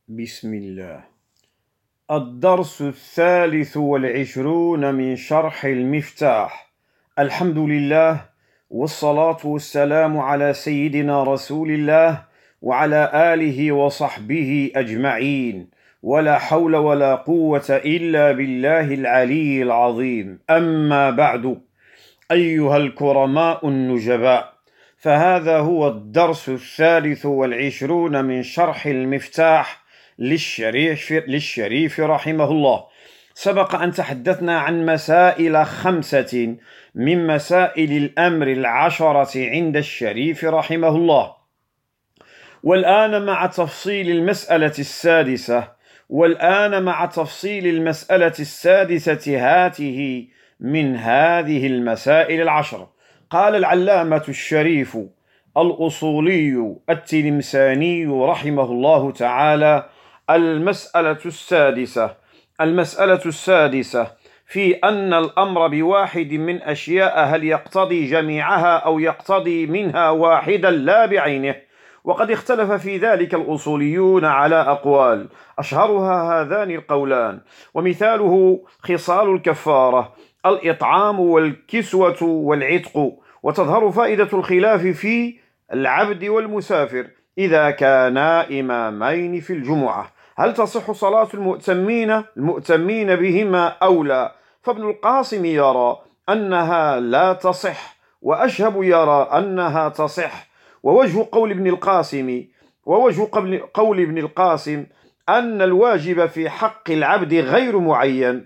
بسم الله. الدرس 23 من شرح المفتاح. الحمد لله، والصلاة والسلام على سيدنا رسول الله وعلى آله وصحبه أجمعين، ولا حول ولا قوة إلا بالله العلي العظيم. أما بعد، أيها الكرماء النجباء، فهذا هو الدرس 23 من شرح المفتاح للشريف رحمه الله. سبق أن تحدثنا عن مسائل 5 من مسائل الأمر 10 عند الشريف رحمه الله، والآن مع تفصيل المسألة السادسة هاته من هذه المسائل 10. قال العلامة الشريف الأصولي التلمساني رحمه الله تعالى: المسألة السادسة في أن الأمر بواحد من أشياء هل يقتضي جميعها أو يقتضي منها واحدا لا بعينه. وقد اختلف في ذلك الأصوليون على أقوال، أشهرها هذان القولان، ومثاله خصال الكفارة: الإطعام والكسوة والعتق. وتظهر فائدة الخلاف في العبد والمسافر إذا كانا إمامين في الجمعة، هل تصح صلاة المؤتمين بهما أو لا؟ فابن القاسم يرى أنها لا تصح، وأشهب يرى أنها تصح. ووجه قول ابن القاسم أن الواجب في حق العبد غير معين،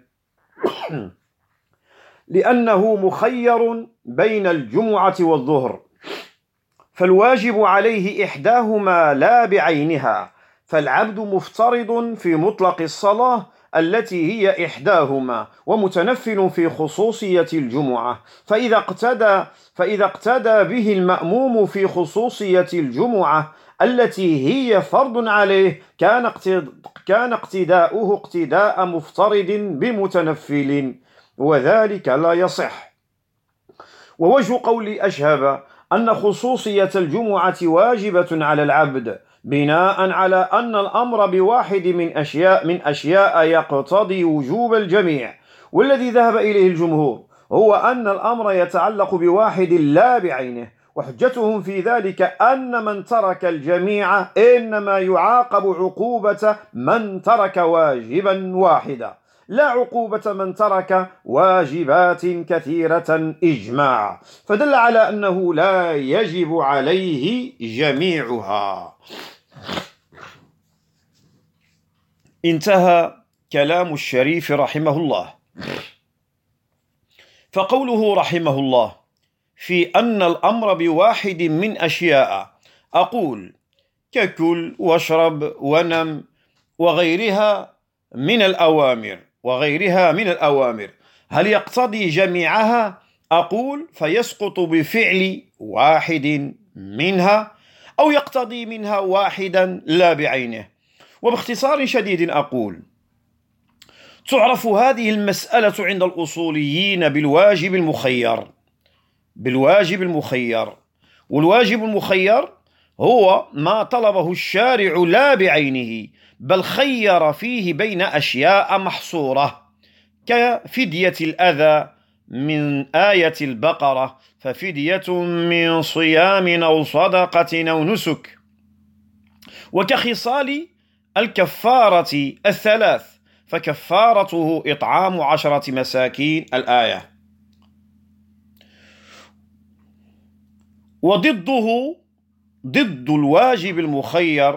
لأنه مخير بين الجمعة والظهر، فالواجب عليه إحداهما لا بعينها، فالعبد مفترض في مطلق الصلاة التي هي إحداهما، ومتنفل في خصوصية الجمعة. فإذا اقتدى به المأموم في خصوصية الجمعة التي هي فرض عليه، كان اقتداؤه اقتداء مفترض بمتنفل، وذلك لا يصح. ووجه قول أشهب أن خصوصية الجمعة واجبة على العبد، بناء على أن الأمر بواحد من أشياء يقتضي وجوب الجميع. والذي ذهب إليه الجمهور هو أن الأمر يتعلق بواحد لا بعينه، وحجتهم في ذلك أن من ترك الجميع إنما يعاقب عقوبة من ترك واجبا واحدا، لا عقوبة من ترك واجبات كثيرة إجماع، فدل على أنه لا يجب عليه جميعها. انتهى كلام الشريف رحمه الله. فقوله رحمه الله في أن الأمر بواحد من أشياء، أقول ككل واشرب ونم وغيرها من الأوامر، هل يقتضي جميعها؟ أقول فيسقط بفعل واحد منها، أو يقتضي منها واحدا لا بعينه. وباختصار شديد أقول: تعرف هذه المسألة عند الأصوليين بالواجب المخير، والواجب المخير هو ما طلبه الشارع لا بعينه، بل خير فيه بين أشياء محصورة، كفدية الأذى من آية البقرة: ففدية من صيام أو صدقة أو نسك. وكخصال الكفارة 3، فكفارته إطعام 10 مساكين الآية. ضد الواجب المخير،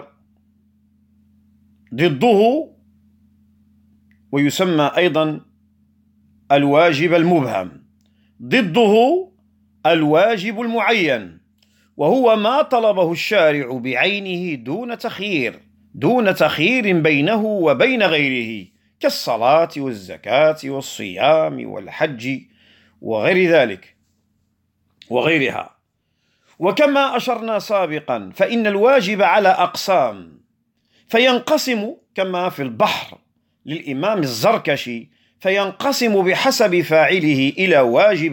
ويسمى أيضا الواجب المبهم، ضده الواجب المعين، وهو ما طلبه الشارع بعينه دون تخيير بينه وبين غيره، كالصلاة والزكاة والصيام والحج وغير ذلك وغيرها. وكما أشرنا سابقا، فإن الواجب على أقسام، فينقسم كما في البحر للإمام الزركشي، فينقسم بحسب فاعله إلى واجب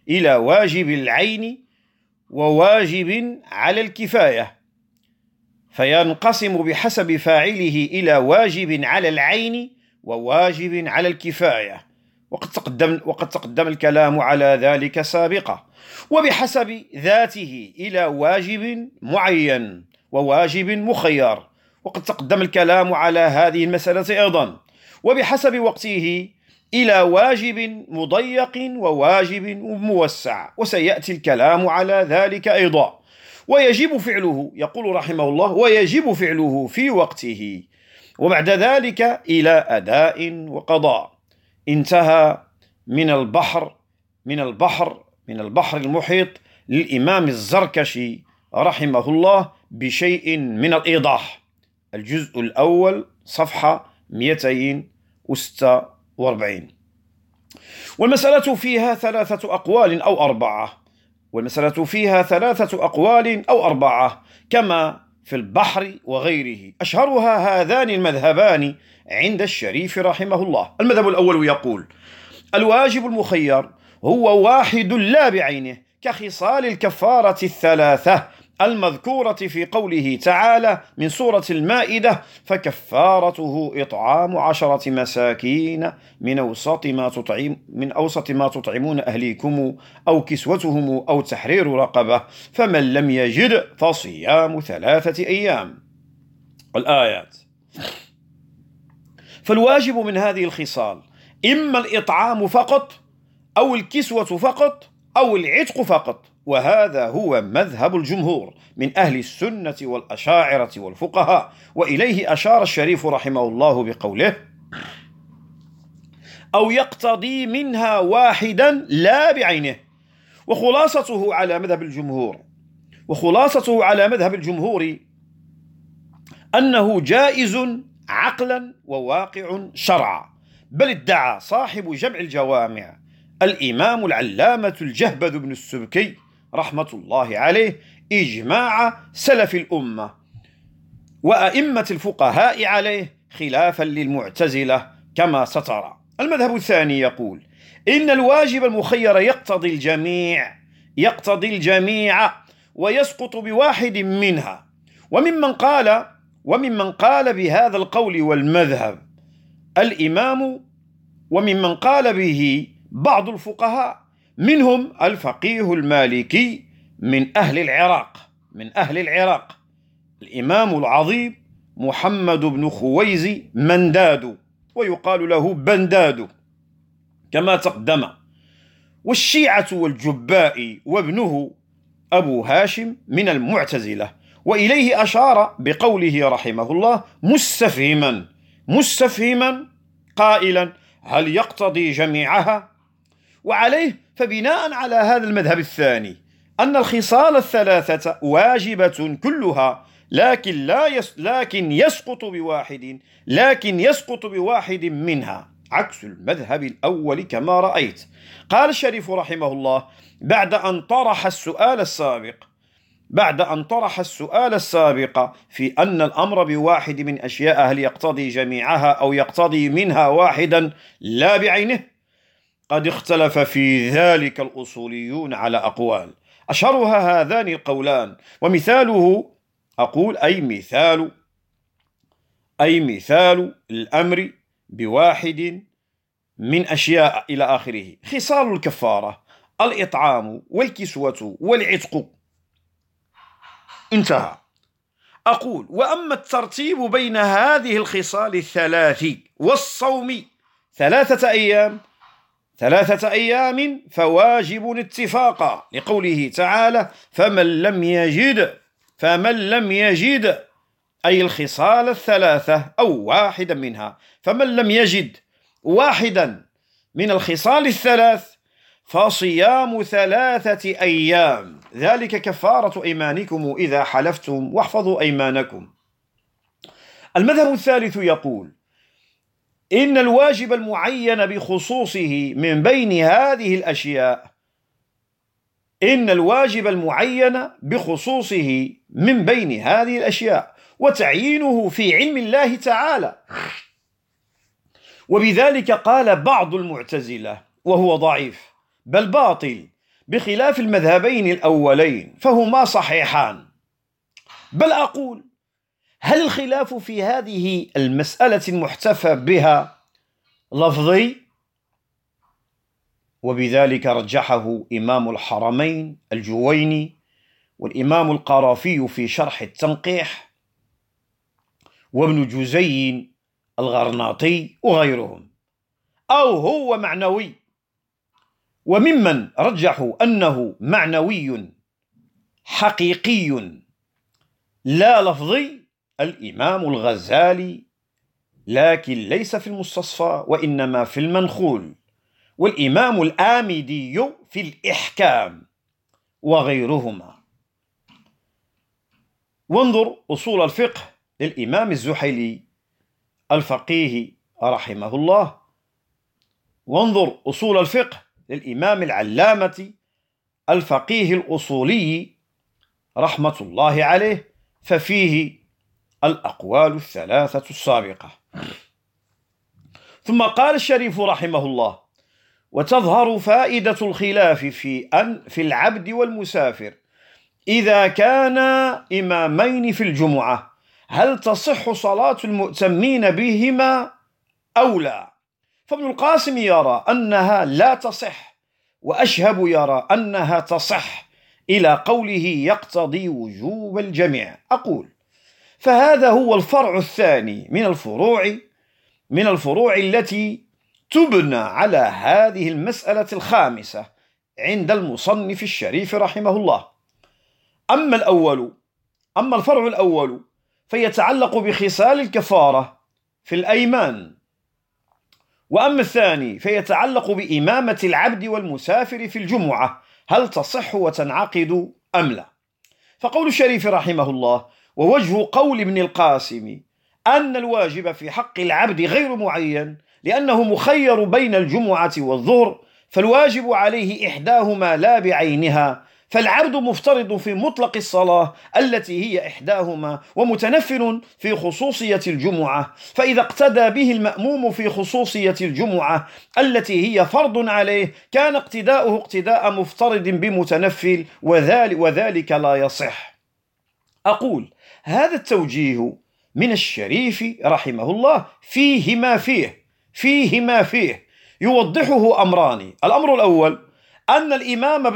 العين وواجب على الكفاية. فينقسم بحسب فاعله إلى واجب على العين وواجب على الكفاية، وقد تقدم الكلام على ذلك سابقا. وبحسب ذاته إلى واجب معين وواجب مخير، وقد تقدم الكلام على هذه المسألة أيضا. وبحسب وقته إلى واجب مضيق وواجب موسع، وسيأتي الكلام على ذلك أيضا. ويجب فعله، يقول رحمه الله، ويجب فعله في وقته، وبعد ذلك إلى أداء وقضاء. انتهى من البحر المحيط للإمام الزركشي رحمه الله بشيء من الإيضاح، الجزء الأول صفحة 246. والمسألة فيها ثلاثة أقوال أو أربعة كما في البحر وغيره، أشهرها هذان المذهبان عند الشريف رحمه الله. المذهب الأول يقول: الواجب المخير هو واحد لا بعينه، كخصال الكفارة الثلاثة المذكورة في قوله تعالى من سورة المائدة: فكفارته إطعام 10 مساكين من أوسط ما تطعمون أهليكم أو كسوتهم أو تحرير رقبة، فمن لم يجد فصيام 3 أيام. الآيات. فالواجب من هذه الخصال إما الإطعام فقط أو الكسوة فقط أو العتق فقط، وهذا هو مذهب الجمهور من أهل السنة والأشاعرة والفقهاء، وإليه أشار الشريف رحمه الله بقوله: أو يقتضي منها واحدا لا بعينه. وخلاصته على مذهب الجمهور أنه جائز عقلا وواقع شرعا، بل ادعى صاحب جمع الجوامع الإمام العلامة الجهبذ بن السبكي رحمة الله عليه إجماع سلف الأمة وأئمة الفقهاء عليه، خلافا للمعتزلة كما سترى. المذهب الثاني يقول: إن الواجب المخير يقتضي الجميع ويسقط بواحد منها. وممن قال بهذا القول والمذهب وممن قال به بعض الفقهاء، منهم الفقيه المالكي من أهل العراق الإمام العظيم محمد بن خويزي منداد، ويقال له بنداد كما تقدم، والشيعة والجبائي وابنه أبو هاشم من المعتزلة. وإليه أشار بقوله رحمه الله مستفهما قائلا: هل يقتضي جميعها؟ وعليه فبناء على هذا المذهب الثاني أن الخصال الثلاثة واجبة كلها، لكن يسقط بواحد منها، عكس المذهب الأول كما رأيت. قال الشريف رحمه الله بعد أن طرح السؤال السابق في أن الأمر بواحد من أشياء هل يقتضي جميعها أو يقتضي منها واحدا لا بعينه، قد اختلف في ذلك الأصوليون على أقوال، أشهرها هذان القولان. ومثاله مثال الأمر بواحد من أشياء إلى آخره: خصال الكفارة، الإطعام والكسوة والعتق. انتهى. أقول: وأما الترتيب بين هذه الخصال الثلاث والصوم 3 أيام فواجب اتفاقا، لقوله تعالى: فمن لم يجد أي الخصال الثلاثة أو واحدا منها، فمن لم يجد واحدا من الخصال الثلاث فصيام 3 أيام، ذلك كفارة أيمانكم إذا حلفتم واحفظوا أيمانكم. المذهب الثالث يقول: إن الواجب المعين بخصوصه من بين هذه الأشياء وتعيينه في علم الله تعالى. وبذلك قال بعض المعتزلة، وهو ضعيف بل باطل، بخلاف المذهبين الأولين فهما صحيحان. بل أقول هل الخلاف في هذه المسألة المحتفى بها لفظي؟ وبذلك رجحه إمام الحرمين الجويني والإمام القرافي في شرح التنقيح وابن جزي الغرناطي وغيرهم، أو هو معنوي. وممن رجحوا أنه معنوي حقيقي لا لفظي الإمام الغزالي، لكن ليس في المستصفى وإنما في المنخول، والإمام الآمدي في الإحكام وغيرهما. وانظر أصول الفقه للإمام الزحيلي الفقيه رحمه الله، وانظر أصول الفقه للإمام العلامة الفقيه الأصولي رحمة الله عليه، ففيه الأقوال الثلاثة السابقة. ثم قال الشريف رحمه الله: وتظهر فائدة الخلاف في العبد والمسافر إذا كانا إمامين في الجمعة، هل تصح صلاة المؤتمين بهما أو لا؟ فابن القاسم يرى أنها لا تصح، وأشهب يرى أنها تصح، إلى قوله يقتضي وجوب الجميع. أقول: فهذا هو الفرع الثاني من الفروع التي تبنى على هذه المسألة الخامسة عند المصنف الشريف رحمه الله. أما الفرع الأول فيتعلق بخصال الكفارة في الأيمان، وأما الثاني فيتعلق بإمامة العبد والمسافر في الجمعة، هل تصح وتنعقد أم لا؟ فقول الشريف رحمه الله: ووجه قول ابن القاسم أن الواجب في حق العبد غير معين، لأنه مخير بين الجمعة والظهر، فالواجب عليه إحداهما لا بعينها، فالعبد مفترض في مطلق الصلاة التي هي إحداهما، ومتنفل في خصوصية الجمعة، فإذا اقتدى به المأموم في خصوصية الجمعة التي هي فرض عليه كان اقتداؤه اقتداء مفترض بمتنفل، وذلك لا يصح. أقول: هذا التوجيه من الشريف رحمه الله فيه ما فيه يوضحه أمران. الأمر الأول أن الإمام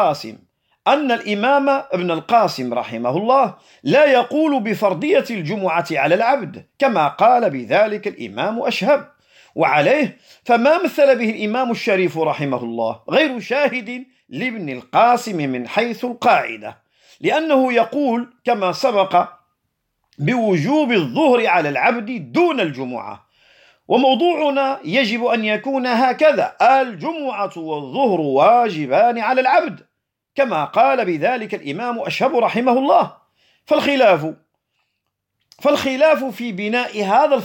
ابن القاسم رحمه الله لا يقول بفرضية الجمعة على العبد، كما قال بذلك الإمام أشهب، وعليه فما مثل به الإمام الشريف رحمه الله غير شاهد لابن القاسم من حيث القاعدة، لأنه يقول كما سبق بوجوب الظهر على العبد دون الجمعة، وموضوعنا يجب أن يكون هكذا: الجمعة والظهر واجبان على العبد، كما قال بذلك الإمام أشهب رحمه الله. فالخلاف في بناء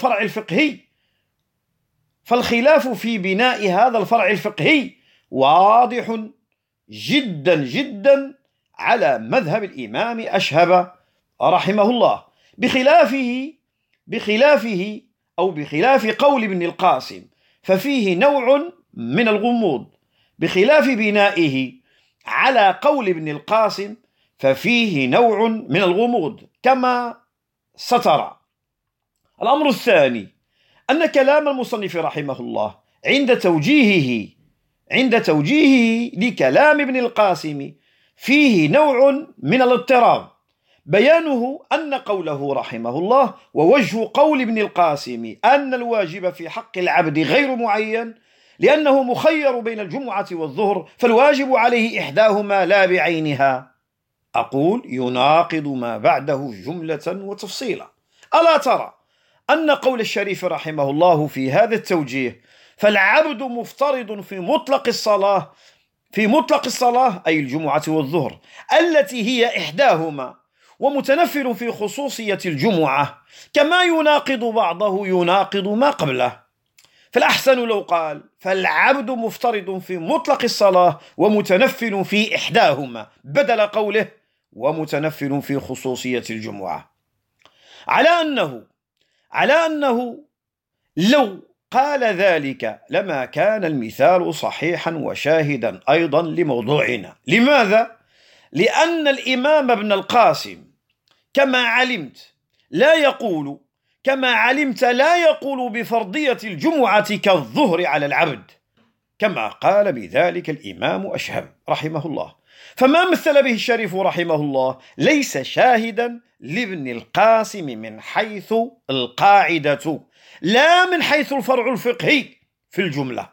هذا الفرع واضح جدا جدا على مذهب الإمام أشهب رحمه الله، بخلاف قول ابن القاسم، ففيه نوع من الغموض، بخلاف بنائه على قول ابن القاسم ففيه نوع من الغموض كما سترى. الأمر الثاني أن كلام المصنف رحمه الله عند توجيهه لكلام ابن القاسم فيه نوع من الاضطراب، بيانه أن قوله رحمه الله: ووجه قول ابن القاسم أن الواجب في حق العبد غير معين، لأنه مخير بين الجمعة والظهر، فالواجب عليه إحداهما لا بعينها. أقول: يناقض ما بعده جملة وتفصيلا. ألا ترى أن قول الشريف رحمه الله في هذا التوجيه: فالعبد مفترض في مطلق الصلاة أي الجمعة والظهر التي هي إحداهما، ومتنفل في خصوصية الجمعة، كما يناقض بعضه يناقض ما قبله. فالأحسن لو قال: فالعبد مفترض في مطلق الصلاة ومتنفل في إحداهما، بدل قوله ومتنفل في خصوصية الجمعة، على أنه لو قال ذلك لما كان المثال صحيحا وشاهدا أيضا لموضوعنا. لماذا؟ لأن الإمام ابن القاسم كما علمت لا يقول كما علمت لا يقول بفرضية الجمعة كالظهر على العبد، كما قال بذلك الإمام أشهب رحمه الله. فما مثل به الشريف رحمه الله ليس شاهدا لابن القاسم من حيث القاعدة، لا من حيث الفرع الفقهي في الجملة.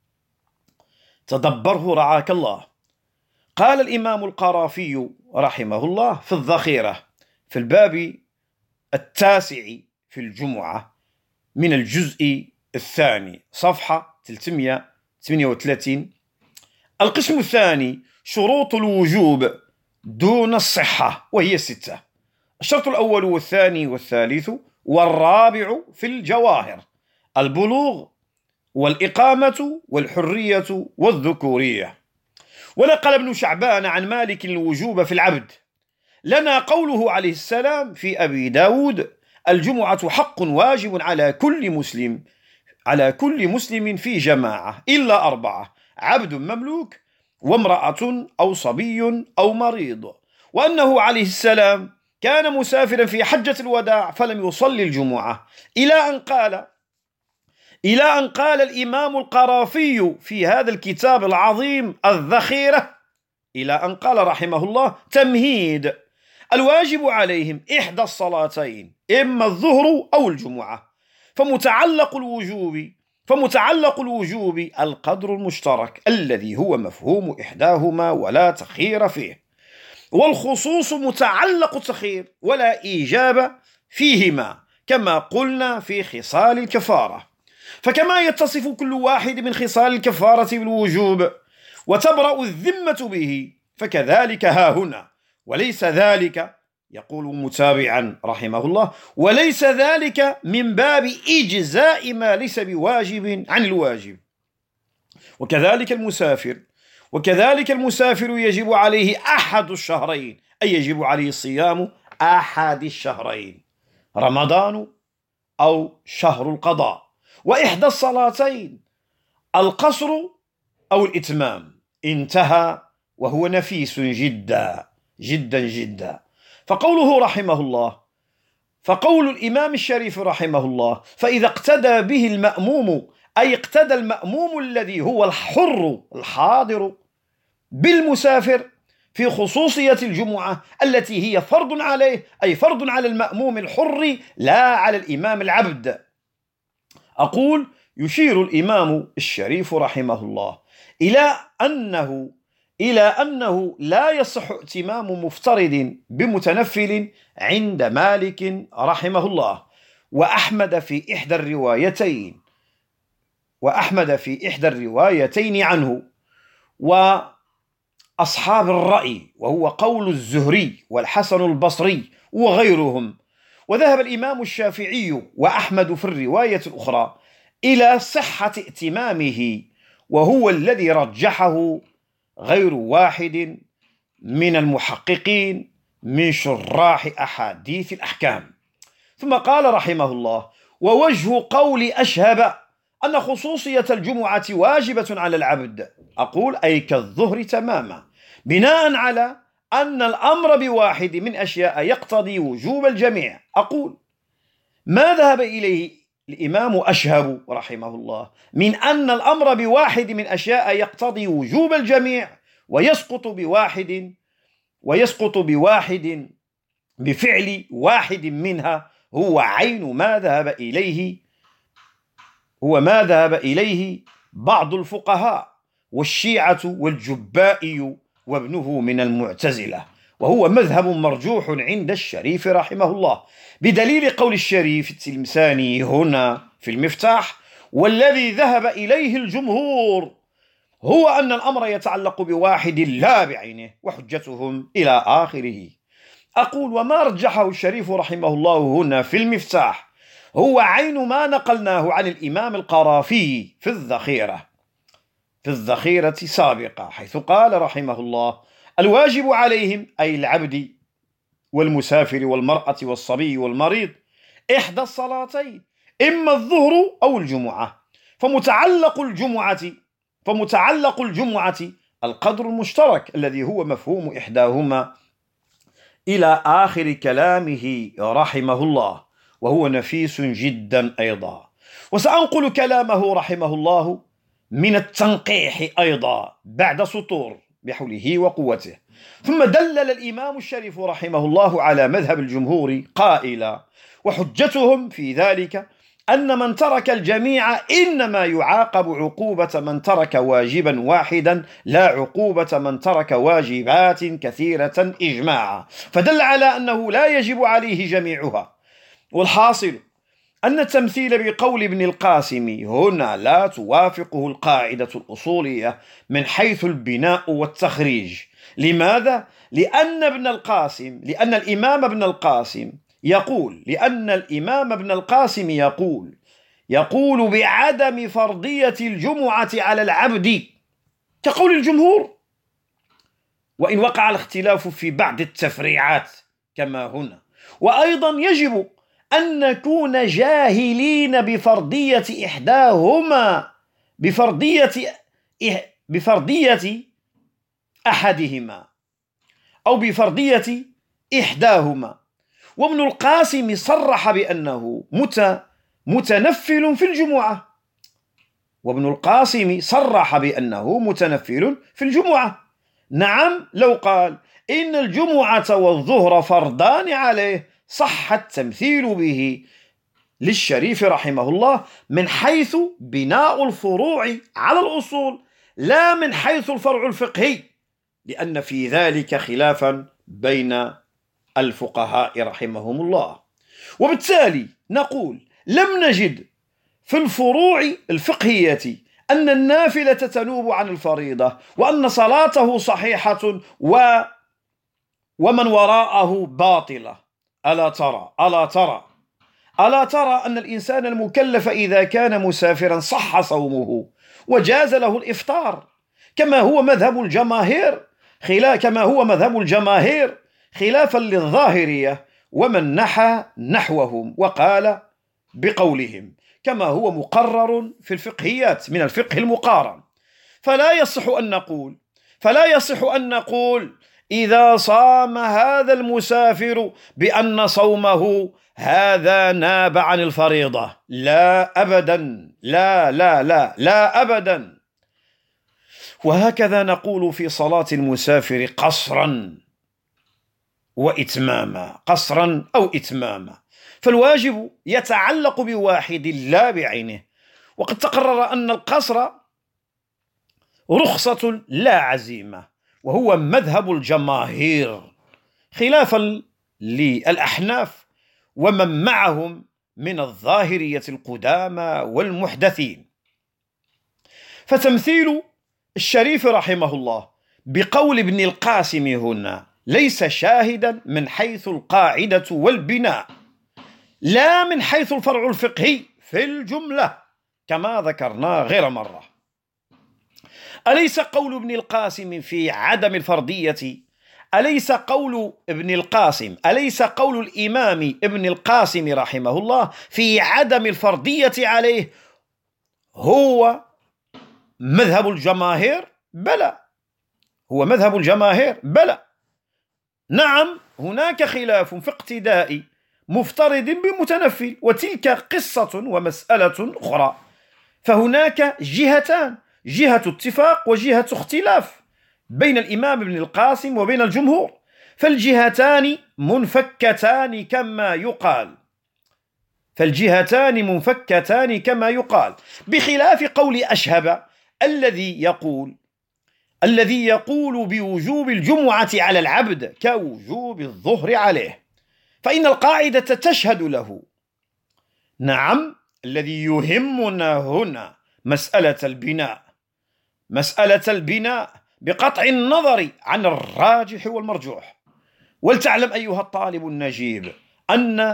تدبره رعاك الله. قال الإمام القرافي رحمه الله في الذخيرة في الباب 9 في الجمعة من الجزء 2 صفحة 338: القسم الثاني شروط الوجوب دون الصحة، وهي 6: الشرط الأول والثاني والثالث والرابع في الجواهر: البلوغ والإقامة والحرية والذكورية. ونقل ابن شعبان عن مالك الوجوب في العبد. لنا قوله عليه السلام في أبي داود: الجمعة حق واجب على كل مسلم في جماعة إلا 4: عبد مملوك، وامرأة أو صبي أو مريض. وأنه عليه السلام كان مسافرا في حجة الوداع فلم يصلي الجمعة، إلى أن قال الإمام القرافي في هذا الكتاب العظيم الذخيرة، إلى أن قال رحمه الله: تمهيد: الواجب عليهم إحدى الصلاتين، إما الظهر أو الجمعة. فمتعلق الوجوب القدر المشترك الذي هو مفهوم إحداهما ولا تخير فيه، والخصوص متعلق التخير ولا إيجاب فيهما، كما قلنا في خصال الكفارة. فكما يتصف كل واحد من خصال الكفارة بالوجوب وتبرأ الذمة به، فكذلك ها هنا. وليس ذلك، يقول متابعا رحمه الله، وليس ذلك من باب إجزاء ما ليس بواجب عن الواجب. وكذلك المسافر يجب عليه أحد الشهرين، أي يجب عليه صيام أحد الشهرين، رمضان أو شهر القضاء. وإحدى الصلاتين القصر أو الإتمام. انتهى، وهو نفيس جدا جدا جدا. فقول الإمام الشريف رحمه الله: فإذا اقتدى به المأموم، أي اقتدى المأموم الذي هو الحر الحاضر بالمسافر في خصوصية الجمعة التي هي فرض عليه، أي فرض على المأموم الحر لا على الإمام العبد. أقول: يشير الإمام الشريف رحمه الله إلى أنه لا يصح اتمام مفترض بمتنفل عند مالك رحمه الله، وأحمد في إحدى الروايتين عنه، وأصحاب الرأي، وهو قول الزهري والحسن البصري وغيرهم. وذهب الإمام الشافعي وأحمد في الرواية الأخرى إلى صحة ائتمامه، وهو الذي رجحه غير واحد من المحققين من شراح أحاديث الأحكام. ثم قال رحمه الله: ووجه قول أشهب أن خصوصية الجمعة واجبة على العبد، أقول أي كالظهر تماما، بناء على أن الأمر بواحد من أشياء يقتضي وجوب الجميع. أقول: ما ذهب إليه الإمام أشهب رحمه الله من أن الأمر بواحد من أشياء يقتضي وجوب الجميع ويسقط بواحد بفعل واحد منها، هو عين ما ذهب إليه بعض الفقهاء والشيعة والجبائي وابنه من المعتزلة، وهو مذهب مرجوح عند الشريف رحمه الله، بدليل قول الشريف التلمساني هنا في المفتاح: والذي ذهب إليه الجمهور هو أن الأمر يتعلق بواحد لا بعينه، وحجتهم إلى آخره. أقول: وما رجحه الشريف رحمه الله هنا في المفتاح هو عين ما نقلناه عن الإمام القرافي في الذخيرة سابقة، حيث قال رحمه الله: الواجب عليهم، أي العبد والمسافر والمرأة والصبي والمريض، إحدى الصلاتين، إما الظهر أو الجمعة. فمتعلق الجمعة القدر المشترك الذي هو مفهوم إحداهما، إلى آخر كلامه رحمه الله، وهو نفيس جدا أيضا. وسأنقل كلامه رحمه الله من التنقيح أيضا بعد سطور بحوله وقوته. ثم دلل الإمام الشريف رحمه الله على مذهب الجمهور قائلا: وحجتهم في ذلك أن من ترك الجميع إنما يعاقب عقوبة من ترك واجبا واحدا، لا عقوبة من ترك واجبات كثيرة إجماعا، فدل على أنه لا يجب عليه جميعها. والحاصل أن التمثيل بقول ابن القاسم هنا لا توافقه القاعدة الأصولية من حيث البناء والتخريج. لماذا؟ لأن الإمام ابن القاسم يقول بعدم فرضية الجمعة على العبد كقول الجمهور، وإن وقع الاختلاف في بعض التفريعات كما هنا. وأيضا يجب أن نكون جاهلين بفرضية إحداهما، بفرضية أحدهما أو بفرضية إحداهما. وابن القاسم صرح بأنه متنفل في الجمعة. نعم، لو قال إن الجمعة والظهر فرضان عليه صح التمثيل به للشريف رحمه الله من حيث بناء الفروع على الأصول، لا من حيث الفرع الفقهي، لأن في ذلك خلافا بين الفقهاء رحمهم الله. وبالتالي نقول لم نجد في الفروع الفقهية أن النافلة تنوب عن الفريضة، وأن صلاته صحيحة ومن وراءه باطلة. ألا ترى أن الإنسان المكلف إذا كان مسافرا صح صومه وجاز له الإفطار، كما هو مذهب الجماهير خلافا للظاهرية ومن نحى نحوهم وقال بقولهم، كما هو مقرر في الفقهيات من الفقه المقارن. فلا يصح أن نقول إذا صام هذا المسافر بأن صومه هذا ناب عن الفريضة. لا أبدا، لا أبدا. وهكذا نقول في صلاة المسافر قصرا أو إتماما. فالواجب يتعلق بواحد لا بعينه. وقد تقرر أن القصر رخصة لا عزيمة، وهو مذهب الجماهير خلافا للأحناف ومن معهم من الظاهرية القدامى والمحدثين. فتمثيل الشريف رحمه الله بقول ابن القاسم هنا ليس شاهدا من حيث القاعدة والبناء، لا من حيث الفرع الفقهي في الجملة كما ذكرنا غير مرة. أليس قول ابن القاسم في عدم الفرضية، أليس قول الإمام ابن القاسم رحمه الله في عدم الفرضية عليه هو مذهب الجماهير؟ بلى، هو مذهب الجماهير، بلى. نعم، هناك خلاف في اقتداء مفترض بمتنفل، وتلك قصة ومسألة أخرى. فهناك جهتان، جهة اتفاق وجهة اختلاف بين الإمام ابن القاسم وبين الجمهور، فالجهتان منفكتان كما يقال، بخلاف قول أشهب الذي يقول بوجوب الجمعة على العبد كوجوب الظهر عليه، فإن القاعدة تشهد له. نعم، الذي يهمنا هنا مسألة البناء بقطع النظر عن الراجح والمرجوح. ولتعلم أيها الطالب النجيب أن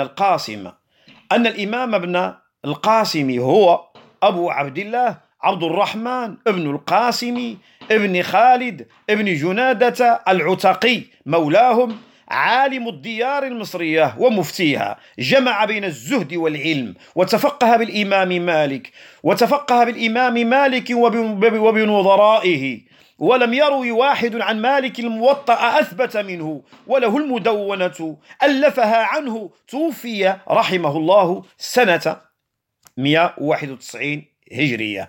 الإمام ابن القاسم هو أبو عبد الله عبد الرحمن ابن القاسم ابن خالد ابن جنادة العتقي مولاهم، عالم الديار المصرية ومفتيها، جمع بين الزهد والعلم، وتفقه بالإمام مالك وبنظرائه، ولم يروي واحد عن مالك الموطأ أثبت منه، وله المدونة ألفها عنه، توفي رحمه الله سنة 191 هجرية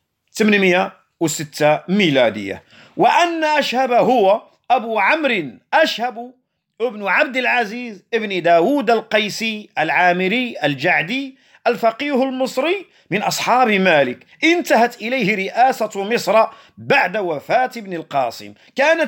806 ميلادية. وأن أشهب هو أبو عمرو أشهب ابن عبد العزيز ابن داود القيسي العامري الجعدي الفقيه المصري من أصحاب مالك، انتهت إليه رئاسة مصر بعد وفاة ابن القاسم. كان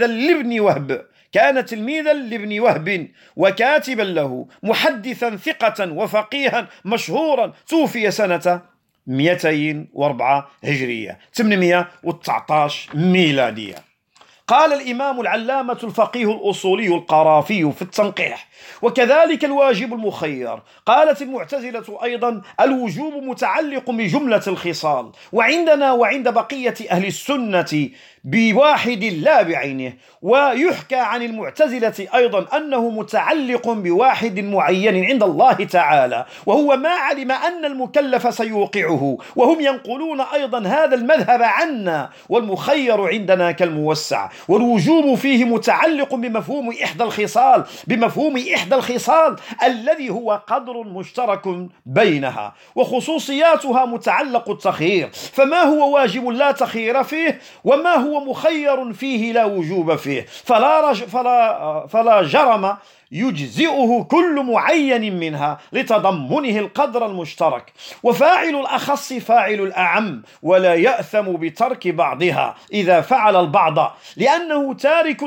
تلميذا لابن وهب وكاتبا له، محدثا ثقة وفقيها مشهورا، توفي سنة 204 هجرية 819 ميلادية. قال الإمام العلامة الفقيه الأصولي القرافي في التنقيح: وكذلك الواجب المخير. قالت المعتزلة أيضا: الوجوب متعلق بجملة الخصال، وعندنا وعند بقية أهل السنة بواحد لا بعينه. ويحكى عن المعتزلة أيضا أنه متعلق بواحد معين عند الله تعالى، وهو ما علم أن المكلف سيوقعه، وهم ينقلون أيضا هذا المذهب عنا، والمخير عندنا كالموسع. والوجوب فيه متعلق بمفهوم إحدى الخصال الذي هو قدر مشترك بينها، وخصوصياتها متعلق التخيير، فما هو واجب لا تخيير فيه، وما هو مخير فيه لا وجوب فيه، فلا جرم يجزئه كل معين منها لتضمنه القدر المشترك. وفاعل الأخص فاعل الأعم، ولا يأثم بترك بعضها إذا فعل البعض، لأنه تارك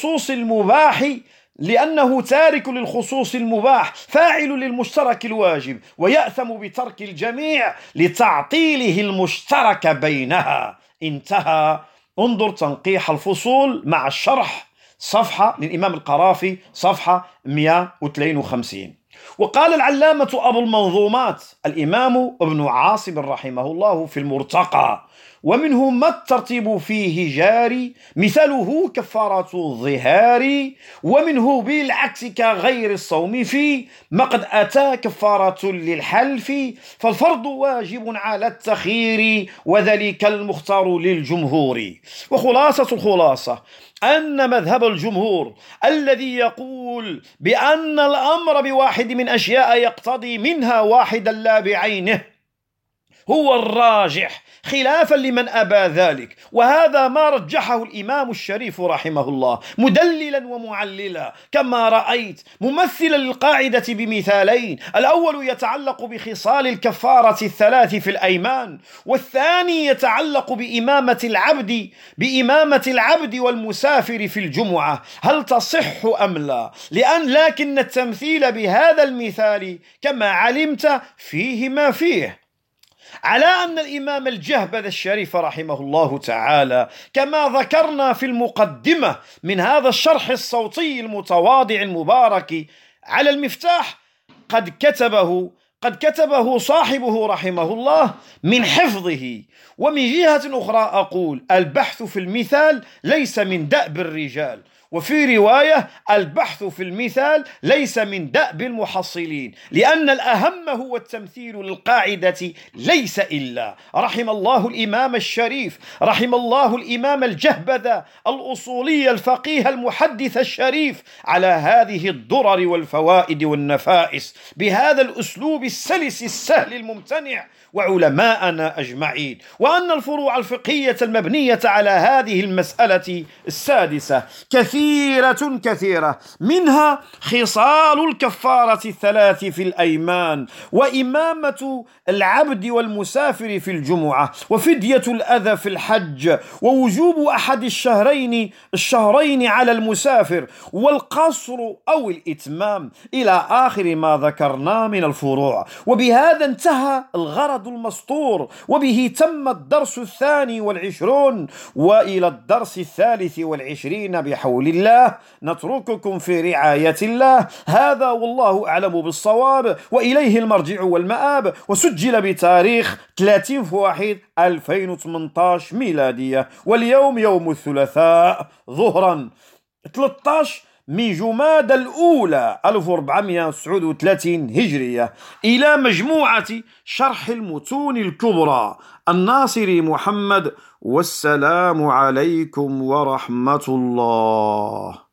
للخصوص المباح فاعل للمشترك الواجب، ويأثم بترك الجميع لتعطيله المشترك بينها. انتهى. انظر تنقيح الفصول مع الشرح صفحة للإمام القرافي صفحة 152. وقال العلامة أبو المنظومات الإمام ابن عاصم رحمه الله في المرتقى: ومنه ما الترتيب فيه جاري، مثله كفارة الظهار، ومنه بالعكس كغير الصوم فيه، ما قد أتى كفارة للحلف، فالفرض واجب على التخيير، وذلك المختار للجمهور. وخلاصة الخلاصة أن مذهب الجمهور الذي يقول بأن الأمر بواحد من أشياء يقتضي منها واحدا لا بعينه هو الراجح، خلافا لمن أبى ذلك. وهذا ما رجحه الإمام الشريف رحمه الله، مدللا ومعللا كما رأيت، ممثلا للقاعدة بمثالين: الأول يتعلق بخصال الكفارة الثلاث في الأيمان، والثاني يتعلق بإمامة العبد والمسافر في الجمعة، هل تصح أم لا؟ لكن التمثيل بهذا المثال كما علمت فيه ما فيه، على أن الإمام الجهبذ الشريف رحمه الله تعالى كما ذكرنا في المقدمة من هذا الشرح الصوتي المتواضع المبارك على المفتاح قد كتبه صاحبه رحمه الله من حفظه. ومن جهة أخرى أقول: البحث في المثال ليس من دأب الرجال، وفي رواية: البحث في المثال ليس من دأب المحصلين، لأن الأهم هو التمثيل للقاعدة ليس إلا. رحم الله الإمام الشريف، رحم الله الإمام الجهبذ الأصولي الفقيه المحدث الشريف على هذه الدرر والفوائد والنفائس بهذا الأسلوب السلس السهل الممتنع، وعلماءنا أجمعين. وأن الفروع الفقهية المبنية على هذه المسألة السادسة كثيرة، منها خصال الكفارة الثلاث في الأيمان، وإمامة العبد والمسافر في الجمعة، وفدية الأذى في الحج، ووجوب أحد الشهرين على المسافر، والقصر أو الإتمام، إلى آخر ما ذكرنا من الفروع. وبهذا انتهى الغرض المسطور، وبه تم الدرس 22، وإلى الدرس 23 بحول الله نترككم في رعاية الله. هذا والله أعلم بالصواب، وإليه المرجع والمآب. وسجل بتاريخ 30/1/2018 ميلادية، واليوم يوم الثلاثاء ظهرا 13 من جمادى الأولى 1439 هجرية إلى مجموعة شرح المتون الكبرى الناصري محمد. والسلام عليكم ورحمة الله.